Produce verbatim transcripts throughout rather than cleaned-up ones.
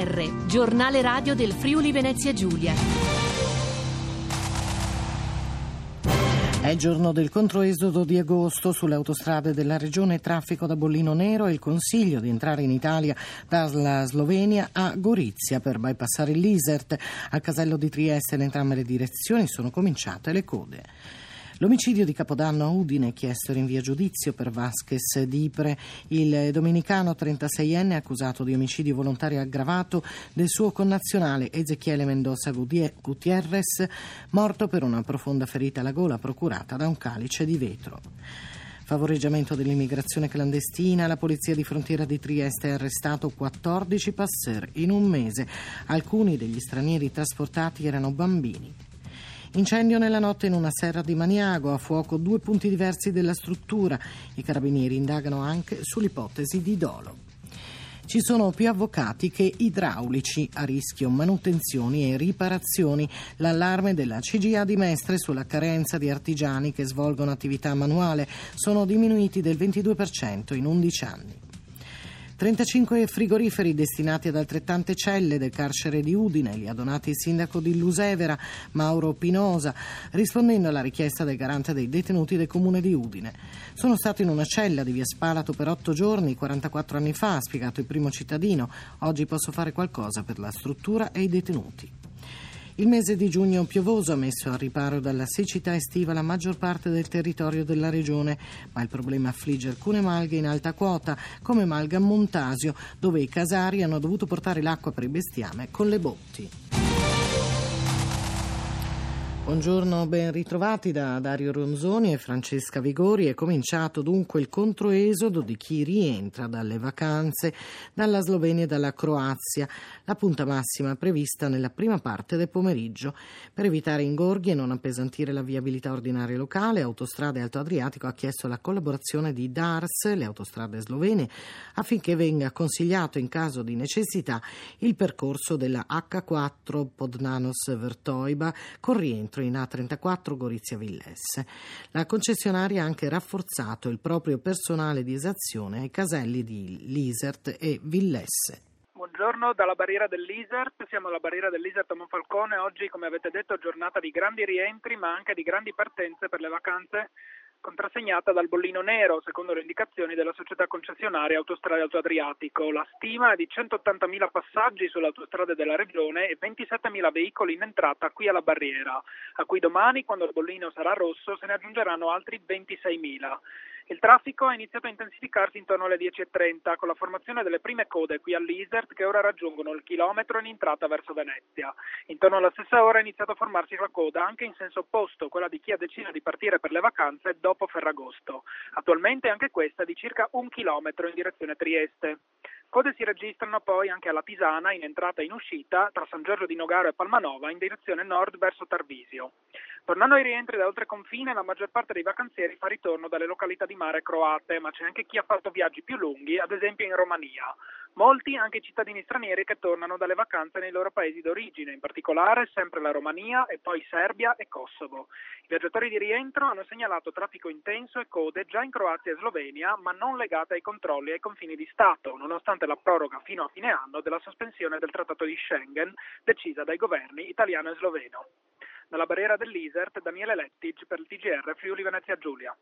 R, giornale radio del Friuli Venezia Giulia. È il giorno del controesodo di agosto. Sulle autostrade della regione traffico da bollino nero e il consiglio di entrare in Italia dalla Slovenia a Gorizia per bypassare l'Isert. Al casello di Trieste in entrambe le direzioni sono cominciate le code. L'omicidio di Capodanno a Udine, chiesto rinvio a giudizio per Vasquez di Ypres. Il dominicano trentaseienne accusato di omicidio volontario aggravato del suo connazionale Ezequiele Mendoza Gutiérrez, morto per una profonda ferita alla gola procurata da un calice di vetro. Favoreggiamento dell'immigrazione clandestina. La polizia di frontiera di Trieste ha arrestato quattordici passeur in un mese. Alcuni degli stranieri trasportati erano bambini. Incendio nella notte in una serra di Maniago, a fuoco due punti diversi della struttura. I carabinieri indagano anche sull'ipotesi di dolo. Ci sono più avvocati che idraulici, a rischio manutenzioni e riparazioni. L'allarme della C G A di Mestre sulla carenza di artigiani che svolgono attività manuale sono diminuiti del ventidue per cento in undici anni. trentacinque frigoriferi destinati ad altrettante celle del carcere di Udine li ha donati il sindaco di Lusevera, Mauro Pinosa, rispondendo alla richiesta del garante dei detenuti del comune di Udine. Sono stato in una cella di via Spalato per otto giorni, quarantaquattro anni fa, ha spiegato il primo cittadino. Oggi posso fare qualcosa per la struttura e i detenuti. Il mese di giugno piovoso ha messo al riparo dalla siccità estiva la maggior parte del territorio della regione, ma il problema affligge alcune malghe in alta quota, come Malga Montasio, dove i casari hanno dovuto portare l'acqua per il bestiame con le botti. Buongiorno, ben ritrovati da Dario Ronzoni e Francesca Vigori. È cominciato dunque il controesodo di chi rientra dalle vacanze dalla Slovenia e dalla Croazia. La punta massima è prevista nella prima parte del pomeriggio. Per evitare ingorghi e non appesantire la viabilità ordinaria locale, Autostrade Alto Adriatico ha chiesto la collaborazione di D A R S, le autostrade slovene, affinché venga consigliato in caso di necessità il percorso della acca quattro Podnanos-Vertojba con rientro in A trentaquattro Gorizia-Villesse. La concessionaria ha anche rafforzato il proprio personale di esazione ai caselli di Lisert e Villesse. Buongiorno dalla barriera dell'Isert, siamo alla barriera dell'Isert a Monfalcone. Oggi, come avete detto, giornata di grandi rientri ma anche di grandi partenze per le vacanze, contrassegnata dal bollino nero, secondo le indicazioni della società concessionaria Autostrade Alto Adriatico. La stima è di centottantamila passaggi sulle autostrade della regione e ventisettemila veicoli in entrata qui alla barriera, a cui domani, quando il bollino sarà rosso, se ne aggiungeranno altri ventiseimila. Il traffico ha iniziato a intensificarsi intorno alle dieci e trenta, con la formazione delle prime code qui all'Isert che ora raggiungono il chilometro in entrata verso Venezia. Intorno alla stessa ora è iniziato a formarsi la coda anche in senso opposto, quella di chi ha deciso di partire per le vacanze dopo Ferragosto. Attualmente anche questa è di circa un chilometro in direzione Trieste. Code si registrano poi anche alla Pisana, in entrata e in uscita, tra San Giorgio di Nogaro e Palmanova, in direzione nord verso Tarvisio. Tornando ai rientri da oltreconfine, la maggior parte dei vacanzieri fa ritorno dalle località di mare croate, ma c'è anche chi ha fatto viaggi più lunghi, ad esempio in Romania. Molti anche i cittadini stranieri che tornano dalle vacanze nei loro paesi d'origine, in particolare sempre la Romania e poi Serbia e Kosovo. I viaggiatori di rientro hanno segnalato traffico intenso e code già in Croazia e Slovenia, ma non legate ai controlli ai confini di Stato, nonostante la proroga fino a fine anno della sospensione del Trattato di Schengen decisa dai governi italiano e sloveno. Dalla barriera dell'Isert, Daniele Lettig per il T G R Friuli Venezia Giulia.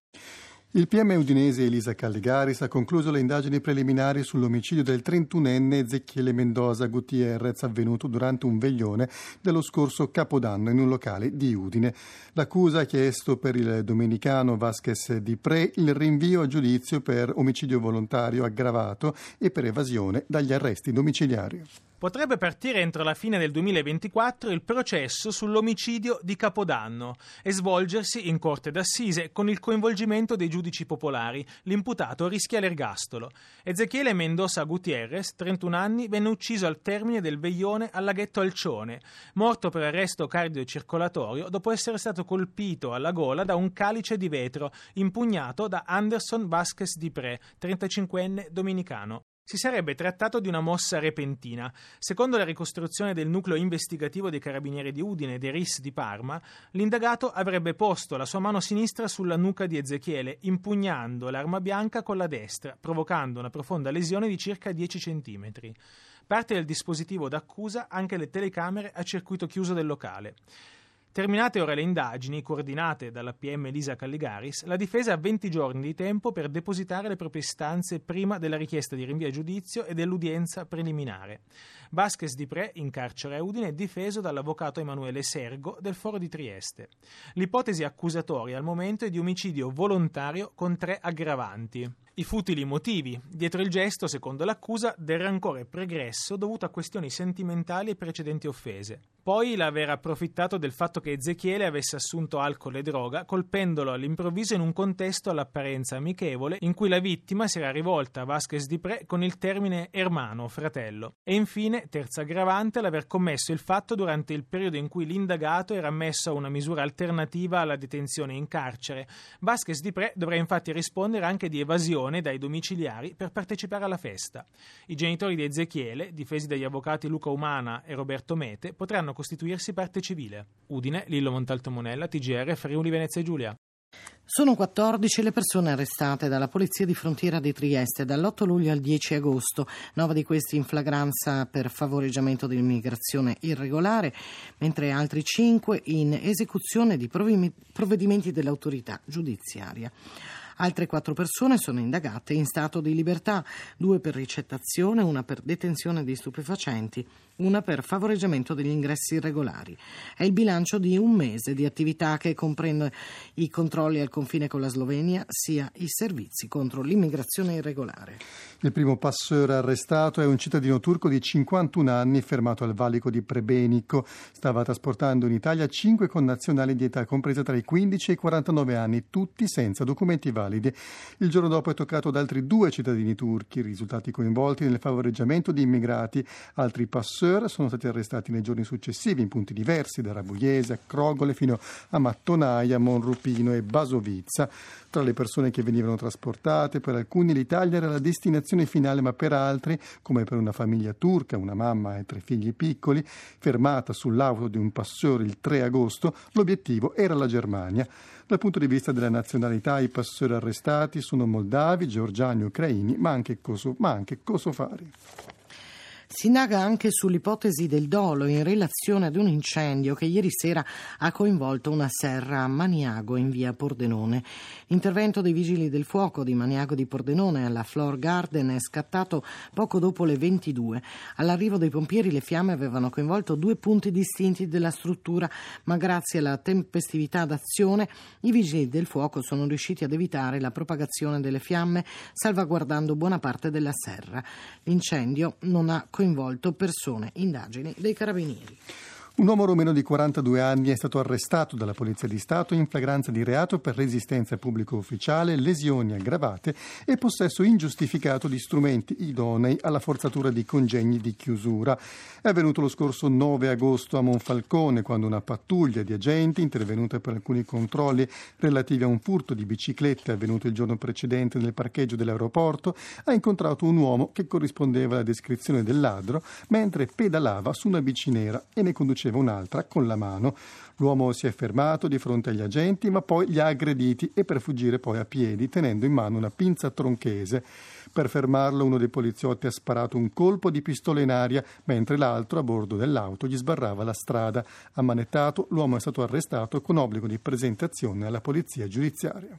Il P M udinese Elisa Calligaris ha concluso le indagini preliminari sull'omicidio del trentunenne Ezequiele Mendoza Gutiérrez avvenuto durante un veglione dello scorso Capodanno in un locale di Udine. L'accusa ha chiesto per il domenicano Vasquez di Ypres il rinvio a giudizio per omicidio volontario aggravato e per evasione dagli arresti domiciliari. Potrebbe partire entro la fine del duemilaventiquattro il processo sull'omicidio di Capodanno e svolgersi in corte d'assise con il coinvolgimento dei giudici popolari. L'imputato rischia l'ergastolo. Ezequiele Mendoza Gutiérrez, trentuno anni, venne ucciso al termine del veglione al laghetto Alcione, morto per arresto cardiocircolatorio dopo essere stato colpito alla gola da un calice di vetro impugnato da Anderson Vasquez di Ypres, trentacinquenne dominicano. Si sarebbe trattato di una mossa repentina. Secondo la ricostruzione del nucleo investigativo dei Carabinieri di Udine e dei R I S di Parma, l'indagato avrebbe posto la sua mano sinistra sulla nuca di Ezequiele, impugnando l'arma bianca con la destra, provocando una profonda lesione di circa dieci centimetri. Parte del dispositivo d'accusa anche le telecamere a circuito chiuso del locale. Terminate ora le indagini, coordinate dalla P M Elisa Calligaris, la difesa ha venti giorni di tempo per depositare le proprie istanze prima della richiesta di rinvio a giudizio e dell'udienza preliminare. Vasquez Di Pré, in carcere a Udine, è difeso dall'avvocato Emanuele Sergo del Foro di Trieste. L'ipotesi accusatoria al momento è di omicidio volontario con tre aggravanti. I futili motivi. Dietro il gesto, secondo l'accusa, del rancore pregresso dovuto a questioni sentimentali e precedenti offese. Poi l'aver approfittato del fatto che Ezechiele avesse assunto alcol e droga, colpendolo all'improvviso in un contesto all'apparenza amichevole in cui la vittima si era rivolta a Vasquez Di Pré con il termine hermano, fratello. E infine, terza aggravante, l'aver commesso il fatto durante il periodo in cui l'indagato era ammesso a una misura alternativa alla detenzione in carcere. Vasquez Di Pré dovrà infatti rispondere anche di evasione dai domiciliari per partecipare alla festa. I genitori di Ezechiele, difesi dagli avvocati Luca Umana e Roberto Mete, potranno costituirsi parte civile. Udine, Lillo Montalto Monella, T G R, Friuli Venezia Giulia. Sono quattordici le persone arrestate dalla Polizia di Frontiera di Trieste dall'otto luglio al dieci agosto, nove di questi in flagranza per favoreggiamento dell'immigrazione irregolare, mentre altri cinque in esecuzione di provvedimenti dell'autorità giudiziaria. Altre quattro persone sono indagate in stato di libertà, due per ricettazione, una per detenzione di stupefacenti, una per favoreggiamento degli ingressi irregolari. È il bilancio di un mese di attività che comprende i controlli al confine con la Slovenia, sia i servizi contro l'immigrazione irregolare. Il primo passeur arrestato è un cittadino turco di cinquantuno anni fermato al valico di Prebenico. Stava trasportando in Italia cinque connazionali di età compresa tra i quindici e i quarantanove anni, tutti senza documenti validi. Il giorno dopo è toccato ad altri due cittadini turchi, risultati coinvolti nel favoreggiamento di immigrati. Altri passeur sono stati arrestati nei giorni successivi in punti diversi, da Rabuiese a Crogole fino a Mattonaia, Monrupino e Basovizza. Tra le persone che venivano trasportate, per alcuni l'Italia era la destinazione finale, ma per altri, come per una famiglia turca, una mamma e tre figli piccoli, fermata sull'auto di un passeur il tre agosto, l'obiettivo era la Germania. Dal punto di vista della nazionalità, i passeur arrestati sono moldavi, georgiani, ucraini, ma anche, koso- ma anche kosovari. Si indaga anche sull'ipotesi del dolo in relazione ad un incendio che ieri sera ha coinvolto una serra a Maniago in via Pordenone. L'intervento dei vigili del fuoco di Maniago di Pordenone alla Floor Garden è scattato poco dopo le ventidue. All'arrivo dei pompieri le fiamme avevano coinvolto due punti distinti della struttura, ma grazie alla tempestività d'azione i vigili del fuoco sono riusciti ad evitare la propagazione delle fiamme, salvaguardando buona parte della serra. L'incendio non ha coinvolto coinvolto persone, indagini dei carabinieri. Un uomo romeno di quarantadue anni è stato arrestato dalla Polizia di Stato in flagranza di reato per resistenza pubblico ufficiale, lesioni aggravate e possesso ingiustificato di strumenti idonei alla forzatura di congegni di chiusura. È avvenuto lo scorso nove agosto a Monfalcone, quando una pattuglia di agenti, intervenuta per alcuni controlli relativi a un furto di biciclette avvenuto il giorno precedente nel parcheggio dell'aeroporto, ha incontrato un uomo che corrispondeva alla descrizione del ladro mentre pedalava su una bici nera e ne conduceva un'altra con la mano. L'uomo si è fermato di fronte agli agenti, ma poi li ha aggrediti e per fuggire poi a piedi, tenendo in mano una pinza tronchese. Per fermarlo uno dei poliziotti ha sparato un colpo di pistola in aria, mentre l'altro a bordo dell'auto gli sbarrava la strada. Ammanettato, l'uomo è stato arrestato con obbligo di presentazione alla polizia giudiziaria.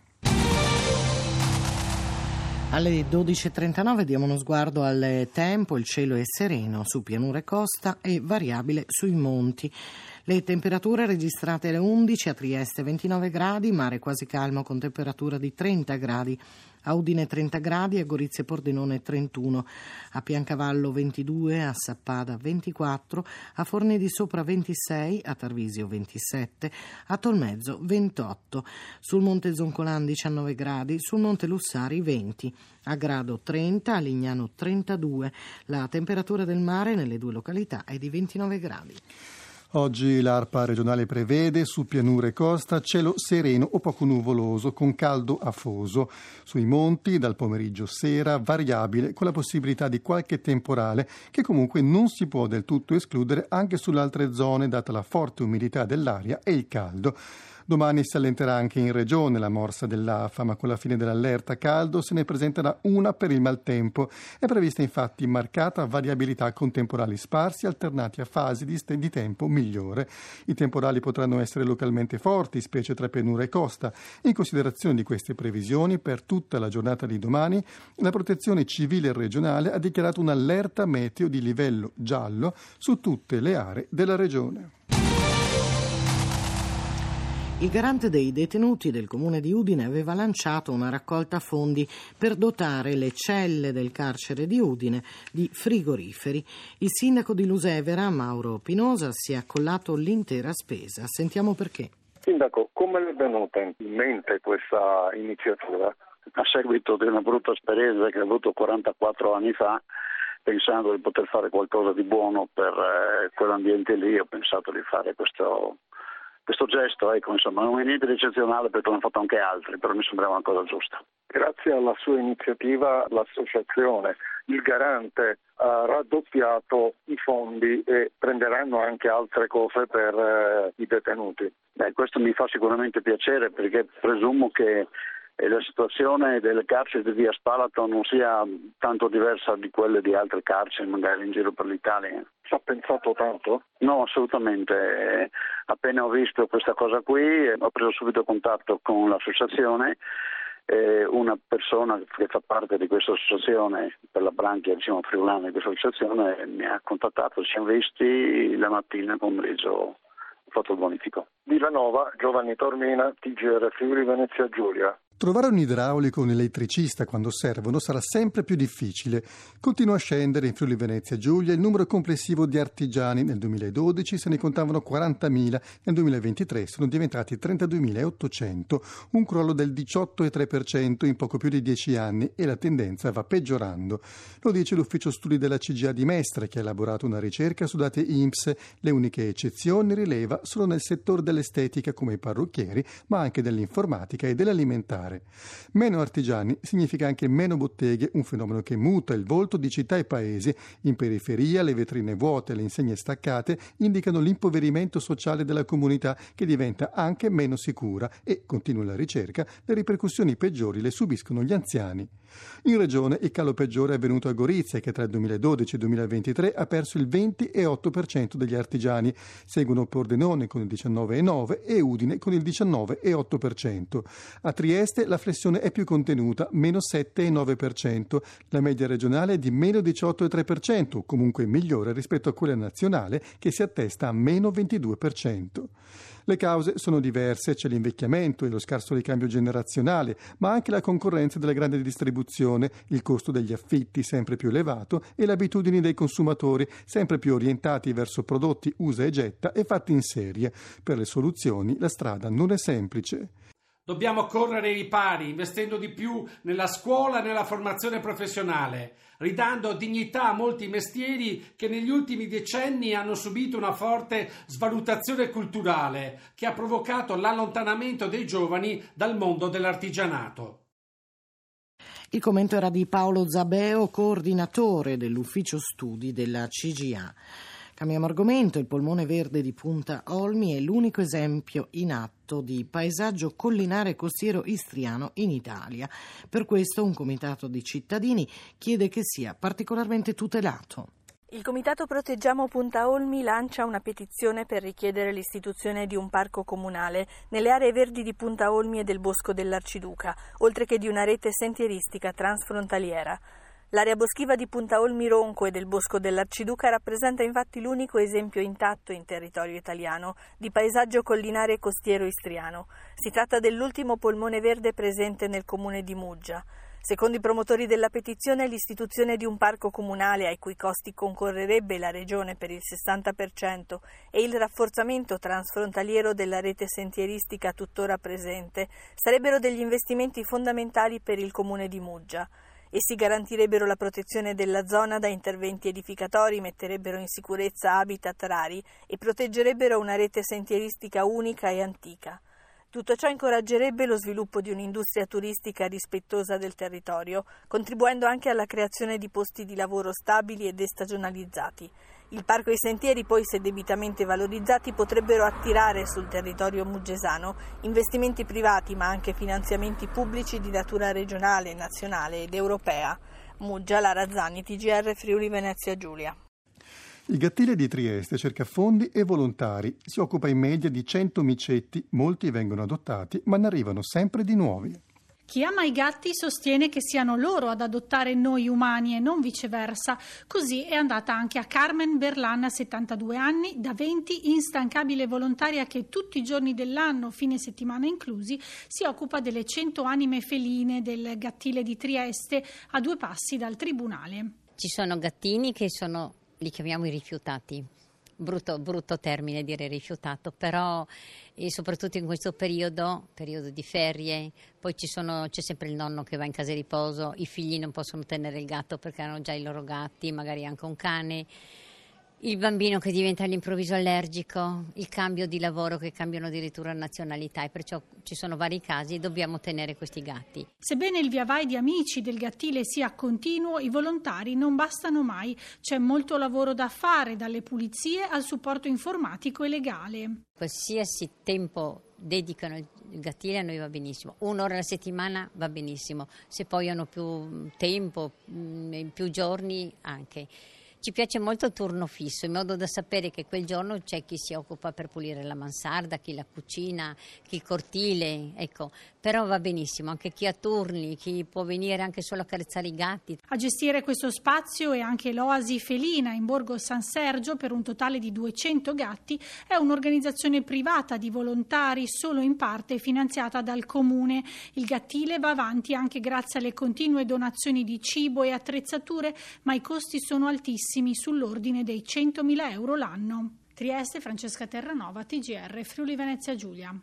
Alle dodici e trentanove diamo uno sguardo al tempo. Il cielo è sereno su pianura e costa e variabile sui monti. Le temperature registrate alle undici, a Trieste ventinove gradi, mare quasi calmo con temperatura di trenta gradi. A Udine trenta gradi, a Gorizia e Pordenone trentuno, a Piancavallo ventidue, a Sappada ventiquattro, a Forni di Sopra ventisei, a Tarvisio ventisette, a Tolmezzo ventotto, sul Monte Zoncolan diciannove gradi, sul Monte Lussari venti, a Grado trenta, a Lignano trentadue. La temperatura del mare nelle due località è di ventinove gradi. Oggi l'ARPA regionale prevede su pianura e costa cielo sereno o poco nuvoloso con caldo afoso. Sui monti dal pomeriggio sera variabile con la possibilità di qualche temporale che comunque non si può del tutto escludere anche sulle altre zone data la forte umidità dell'aria e il caldo. Domani si allenterà anche in regione la morsa dell'A F A, ma con la fine dell'allerta caldo se ne presenterà una per il maltempo. È prevista infatti marcata variabilità con temporali sparsi alternati a fasi di, st- di tempo migliore. I temporali potranno essere localmente forti, specie tra pianura e costa. In considerazione di queste previsioni, per tutta la giornata di domani, la Protezione Civile regionale ha dichiarato un'allerta meteo di livello giallo su tutte le aree della regione. Il garante dei detenuti del comune di Udine aveva lanciato una raccolta fondi per dotare le celle del carcere di Udine di frigoriferi. Il sindaco di Lusevera, Mauro Pinosa, si è accollato l'intera spesa. Sentiamo perché. Sindaco, come le è venuta in mente questa iniziativa? A seguito di una brutta esperienza che ho avuto quarantaquattro anni fa, pensando di poter fare qualcosa di buono per eh, quell'ambiente lì, ho pensato di fare questo, questo gesto, ecco, insomma, non è niente di eccezionale perché l'hanno fatto anche altri, però mi sembrava una cosa giusta. Grazie alla sua iniziativa l'associazione, il garante, ha raddoppiato i fondi e prenderanno anche altre cose per eh, i detenuti. Beh, questo mi fa sicuramente piacere perché presumo che e la situazione delle carceri di via Spalato non sia tanto diversa di quelle di altre carceri magari in giro per l'Italia. Ci ha pensato tanto? No, assolutamente. Appena ho visto questa cosa qui ho preso subito contatto con l'associazione. Eh, una persona che fa parte di questa associazione, per la branchia diciamo friulana di questa associazione, mi ha contattato, ci siamo visti la mattina, pomeriggio ho fatto il bonifico. Villanova, Giovanni Tormina, T G R Friuli Venezia Giulia. Trovare un idraulico o un elettricista quando servono sarà sempre più difficile. Continua a scendere in Friuli Venezia Giulia il numero complessivo di artigiani. Nel duemiladodici se ne contavano quarantamila, nel duemilaventitré sono diventati trentaduemilaottocento, un crollo del diciotto virgola tre per cento in poco più di dieci anni e la tendenza va peggiorando. Lo dice l'ufficio studi della C G A di Mestre, che ha elaborato una ricerca su dati I N P S. Le uniche eccezioni, rileva, solo nel settore dell'estetica come i parrucchieri, ma anche dell'informatica e dell'alimentare. Meno artigiani significa anche meno botteghe, un fenomeno che muta il volto di città e paesi. In periferia le vetrine vuote e le insegne staccate indicano l'impoverimento sociale della comunità, che diventa anche meno sicura e, continua la ricerca, le ripercussioni peggiori le subiscono gli anziani. In regione il calo peggiore è avvenuto a Gorizia, che tra il duemiladodici e il duemilaventitré ha perso il venti virgola otto per cento degli artigiani. Seguono Pordenone con il diciannove virgola nove per cento e Udine con il diciannove virgola otto per cento. A Trieste la flessione è più contenuta, meno sette virgola nove per cento. La media regionale è di meno diciotto virgola tre per cento, comunque migliore rispetto a quella nazionale che si attesta a meno ventidue per cento. Le cause sono diverse, c'è l'invecchiamento e lo scarso ricambio generazionale, ma anche la concorrenza della grande distribuzione, il costo degli affitti sempre più elevato e le abitudini dei consumatori sempre più orientati verso prodotti usa e getta e fatti in serie. Per le soluzioni la strada non è semplice. Dobbiamo correre ai ripari, investendo di più nella scuola e nella formazione professionale, ridando dignità a molti mestieri che negli ultimi decenni hanno subito una forte svalutazione culturale che ha provocato l'allontanamento dei giovani dal mondo dell'artigianato. Il commento era di Paolo Zabeo, coordinatore dell'ufficio studi della C G A. Cambiamo argomento. Il polmone verde di Punta Olmi è l'unico esempio in atto di paesaggio collinare costiero istriano in Italia. Per questo un comitato di cittadini chiede che sia particolarmente tutelato. Il Comitato Proteggiamo Punta Olmi lancia una petizione per richiedere l'istituzione di un parco comunale nelle aree verdi di Punta Olmi e del Bosco dell'Arciduca, oltre che di una rete sentieristica transfrontaliera. L'area boschiva di Punta Olmi Ronco e del Bosco dell'Arciduca rappresenta infatti l'unico esempio intatto in territorio italiano di paesaggio collinare costiero istriano. Si tratta dell'ultimo polmone verde presente nel comune di Muggia. Secondo i promotori della petizione, l'istituzione di un parco comunale ai cui costi concorrerebbe la Regione per il sessanta per cento e il rafforzamento transfrontaliero della rete sentieristica tuttora presente sarebbero degli investimenti fondamentali per il comune di Muggia. Essi garantirebbero la protezione della zona da interventi edificatori, metterebbero in sicurezza habitat rari e proteggerebbero una rete sentieristica unica e antica. Tutto ciò incoraggerebbe lo sviluppo di un'industria turistica rispettosa del territorio, contribuendo anche alla creazione di posti di lavoro stabili e destagionalizzati. Il parco e i sentieri, poi, se debitamente valorizzati, potrebbero attirare sul territorio muggesano investimenti privati ma anche finanziamenti pubblici di natura regionale, nazionale ed europea. Muggia, Lara Zanni, T G R Friuli Venezia Giulia. Il Gattile di Trieste cerca fondi e volontari, si occupa in media di cento micetti, molti vengono adottati ma ne arrivano sempre di nuovi. Chi ama i gatti sostiene che siano loro ad adottare noi umani e non viceversa. Così è andata anche a Carmen Berlan, settantadue anni, da venti, instancabile volontaria che tutti i giorni dell'anno, fine settimana inclusi, si occupa delle cento anime feline del Gattile di Trieste, a due passi dal tribunale. Ci sono gattini che sono, li chiamiamo i rifiutati. Brutto, brutto termine dire rifiutato, però e soprattutto in questo periodo, periodo di ferie, poi ci sono, c'è sempre il nonno che va in casa di riposo, i figli non possono tenere il gatto perché hanno già i loro gatti, magari anche un cane, il bambino che diventa all'improvviso allergico, il cambio di lavoro che cambiano addirittura nazionalità e perciò ci sono vari casi e dobbiamo tenere questi gatti. Sebbene il via vai di amici del Gattile sia continuo, i volontari non bastano mai. C'è molto lavoro da fare, dalle pulizie al supporto informatico e legale. Qualsiasi tempo dedicano il Gattile a noi va benissimo, un'ora alla settimana va benissimo, se poi hanno più tempo, più giorni anche. Ci piace molto il turno fisso, in modo da sapere che quel giorno c'è chi si occupa per pulire la mansarda, chi la cucina, chi il cortile, ecco. Però va benissimo, anche chi ha turni, chi può venire anche solo a carezzare i gatti. A gestire questo spazio è anche l'Oasi Felina in Borgo San Sergio per un totale di duecento gatti. È un'organizzazione privata di volontari, solo in parte finanziata dal comune. Il Gattile va avanti anche grazie alle continue donazioni di cibo e attrezzature, ma i costi sono altissimi, sull'ordine dei centomila euro l'anno. Trieste, Francesca Terranova, T G R Friuli Venezia Giulia.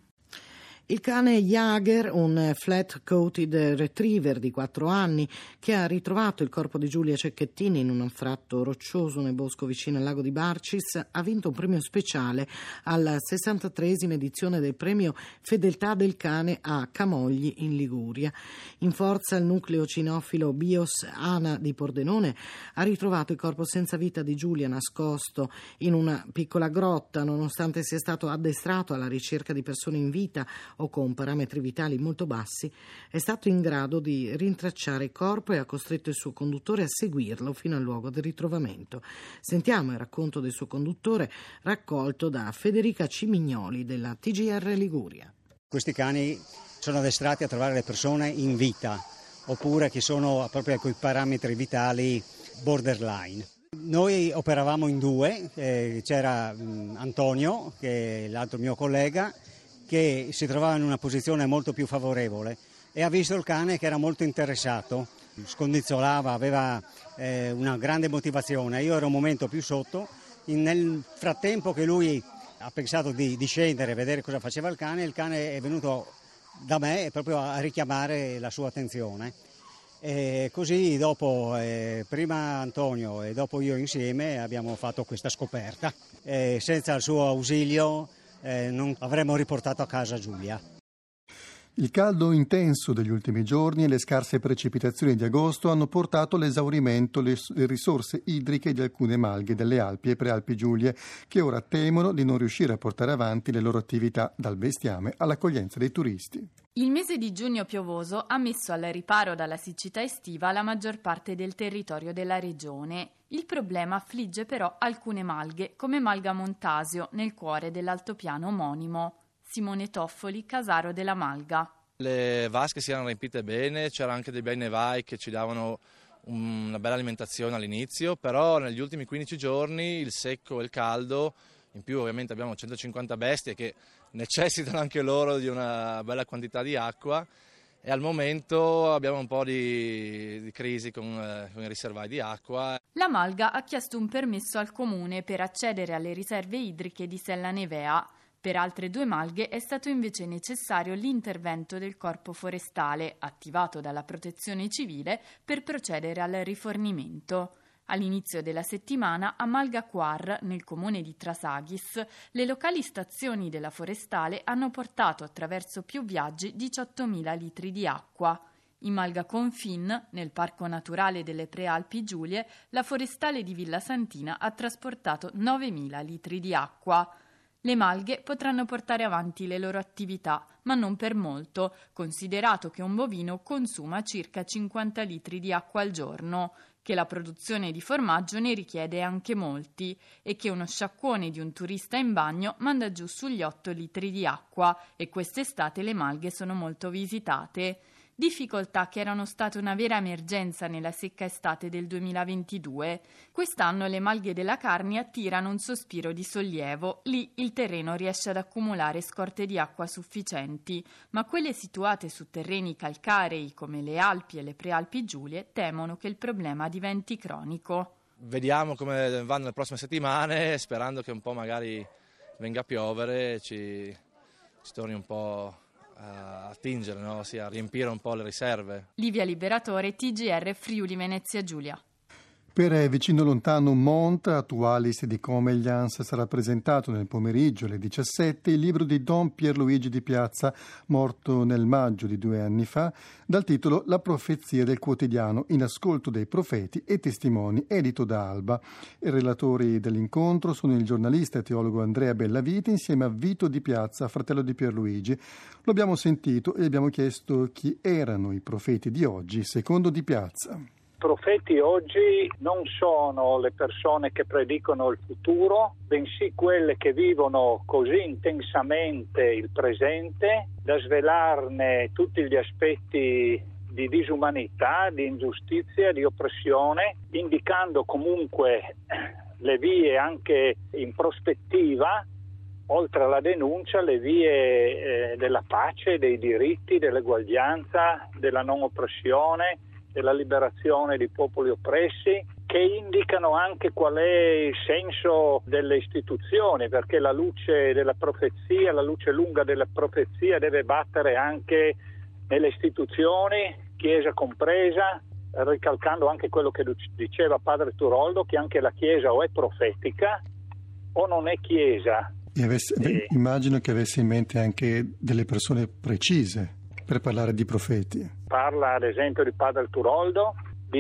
Il cane Jager, un flat-coated retriever di quattro anni che ha ritrovato il corpo di Giulia Cecchettini in un anfratto roccioso nel bosco vicino al lago di Barcis, ha vinto un premio speciale alla sessantatreesima edizione del premio Fedeltà del cane a Camogli in Liguria. In forza il nucleo cinofilo Bios Ana di Pordenone ha ritrovato il corpo senza vita di Giulia nascosto in una piccola grotta, nonostante sia stato addestrato alla ricerca di persone in vita o con parametri vitali molto bassi, è stato in grado di rintracciare il corpo e ha costretto il suo conduttore a seguirlo fino al luogo del ritrovamento. Sentiamo il racconto del suo conduttore raccolto da Federica Cimignoli della T G R Liguria. Questi cani sono addestrati a trovare le persone in vita oppure che sono proprio con i parametri vitali borderline. Noi operavamo in due, eh, c'era mh, Antonio, che è l'altro mio collega, che si trovava in una posizione molto più favorevole e ha visto il cane che era molto interessato, scondizzolava, aveva eh, una grande motivazione. Io ero un momento più sotto, in, nel frattempo che lui ha pensato di, di scendere e vedere cosa faceva il cane, il cane è venuto da me proprio a richiamare la sua attenzione. E così dopo, eh, prima Antonio e dopo io insieme abbiamo fatto questa scoperta. E senza il suo ausilio Eh, non avremmo riportato a casa Giulia. Il caldo intenso degli ultimi giorni e le scarse precipitazioni di agosto hanno portato all'esaurimento le risorse idriche di alcune malghe delle Alpi e Prealpi Giulie, che ora temono di non riuscire a portare avanti le loro attività dal bestiame all'accoglienza dei turisti. Il mese di giugno piovoso ha messo al riparo dalla siccità estiva la maggior parte del territorio della regione. Il problema affligge però alcune malghe, come Malga Montasio, nel cuore dell'altopiano omonimo. Simone Toffoli, casaro della Malga. Le vasche si erano riempite bene, c'era anche dei bei nevai che ci davano una bella alimentazione all'inizio, però negli ultimi quindici giorni il secco e il caldo, in più ovviamente abbiamo centocinquanta bestie che necessitano anche loro di una bella quantità di acqua e al momento abbiamo un po' di, di crisi con, eh, con i riservai di acqua. La Malga ha chiesto un permesso al comune per accedere alle riserve idriche di Sella Nevea. Per altre due malghe è stato invece necessario l'intervento del Corpo Forestale, attivato dalla Protezione Civile, per procedere al rifornimento. All'inizio della settimana a Malga Quar, nel comune di Trasaghis, le locali stazioni della Forestale hanno portato attraverso più viaggi diciottomila litri di acqua. In Malga Confin, nel Parco Naturale delle Prealpi Giulie, la forestale di Villa Santina ha trasportato novemila litri di acqua. Le malghe potranno portare avanti le loro attività, ma non per molto, considerato che un bovino consuma circa cinquanta litri di acqua al giorno, che la produzione di formaggio ne richiede anche molti e che uno sciacquone di un turista in bagno manda giù sugli otto litri di acqua e quest'estate le malghe sono molto visitate. Difficoltà che erano state una vera emergenza nella secca estate del duemilaventidue. Quest'anno le malghe della Carnia attirano un sospiro di sollievo. Lì il terreno riesce ad accumulare scorte di acqua sufficienti, ma quelle situate su terreni calcarei come le Alpi e le Prealpi Giulie temono che il problema diventi cronico. Vediamo come vanno le prossime settimane, sperando che un po' magari venga a piovere e ci, ci torni un po' a tingere, no? Ossia a riempire un po' le riserve. Livia Liberatore, T G R Friuli Venezia Giulia. Per Vicino Lontano Mont, Attualis di Comeglians, sarà presentato nel pomeriggio alle diciassette il libro di Don Pierluigi Di Piazza, morto nel maggio di due anni fa, dal titolo La profezia del quotidiano, in ascolto dei profeti e testimoni, edito da Alba. I relatori dell'incontro sono il giornalista e teologo Andrea Bellavita insieme a Vito Di Piazza, fratello di Pierluigi. Lo abbiamo sentito e abbiamo chiesto chi erano i profeti di oggi, secondo Di Piazza. I profeti oggi non sono le persone che predicono il futuro, bensì quelle che vivono così intensamente il presente da svelarne tutti gli aspetti di disumanità, di ingiustizia, di oppressione, indicando comunque le vie anche in prospettiva, oltre alla denuncia, le vie eh, della pace, dei diritti, dell'eguaglianza, della non oppressione, della liberazione di popoli oppressi, che indicano anche qual è il senso delle istituzioni, perché la luce della profezia, la luce lunga della profezia deve battere anche nelle istituzioni, Chiesa compresa, ricalcando anche quello che diceva padre Turoldo, che anche la Chiesa o è profetica o non è Chiesa. E avesse, e... Immagino che avesse in mente anche delle persone precise per parlare di profeti. Parla ad esempio di padre Turoldo,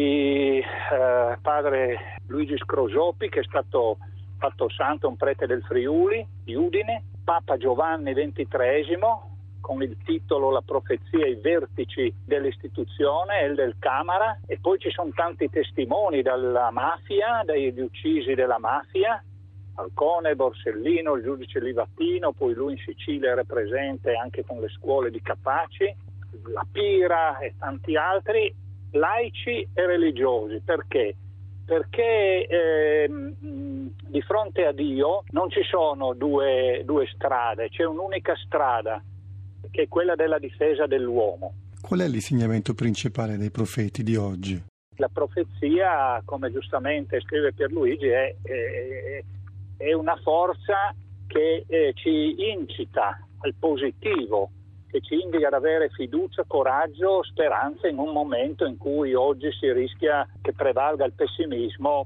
di eh, padre Luigi Scrosopi, che è stato fatto santo, un prete del Friuli, di Udine, Papa Giovanni ventitreesimo, con il titolo La profezia ai vertici dell'istituzione, e del Camara, e poi ci sono tanti testimoni dalla mafia, dagli uccisi della mafia, Falcone, Borsellino, il giudice Livatino, poi lui in Sicilia era presente anche con le scuole di Capaci, la Pira e tanti altri, laici e religiosi. Perché? Perché eh, di fronte a Dio non ci sono due, due strade, c'è un'unica strada, che è quella della difesa dell'uomo. Qual è l'insegnamento principale dei profeti di oggi? La profezia, come giustamente scrive Pierluigi, è, è, è una forza che eh, ci incita al positivo, che ci indica ad avere fiducia, coraggio, speranza in un momento in cui oggi si rischia che prevalga il pessimismo.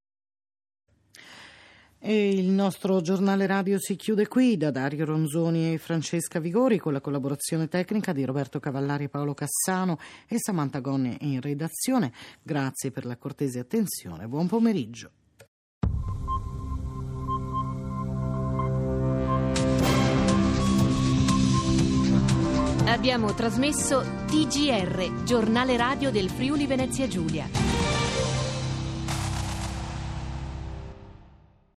E il nostro giornale radio si chiude qui. Da Dario Ronzoni e Francesca Vigori, con la collaborazione tecnica di Roberto Cavallari e Paolo Cassano e Samantha Gonne in redazione. Grazie per la cortese attenzione. Buon pomeriggio. Abbiamo trasmesso T G R, giornale radio del Friuli Venezia Giulia.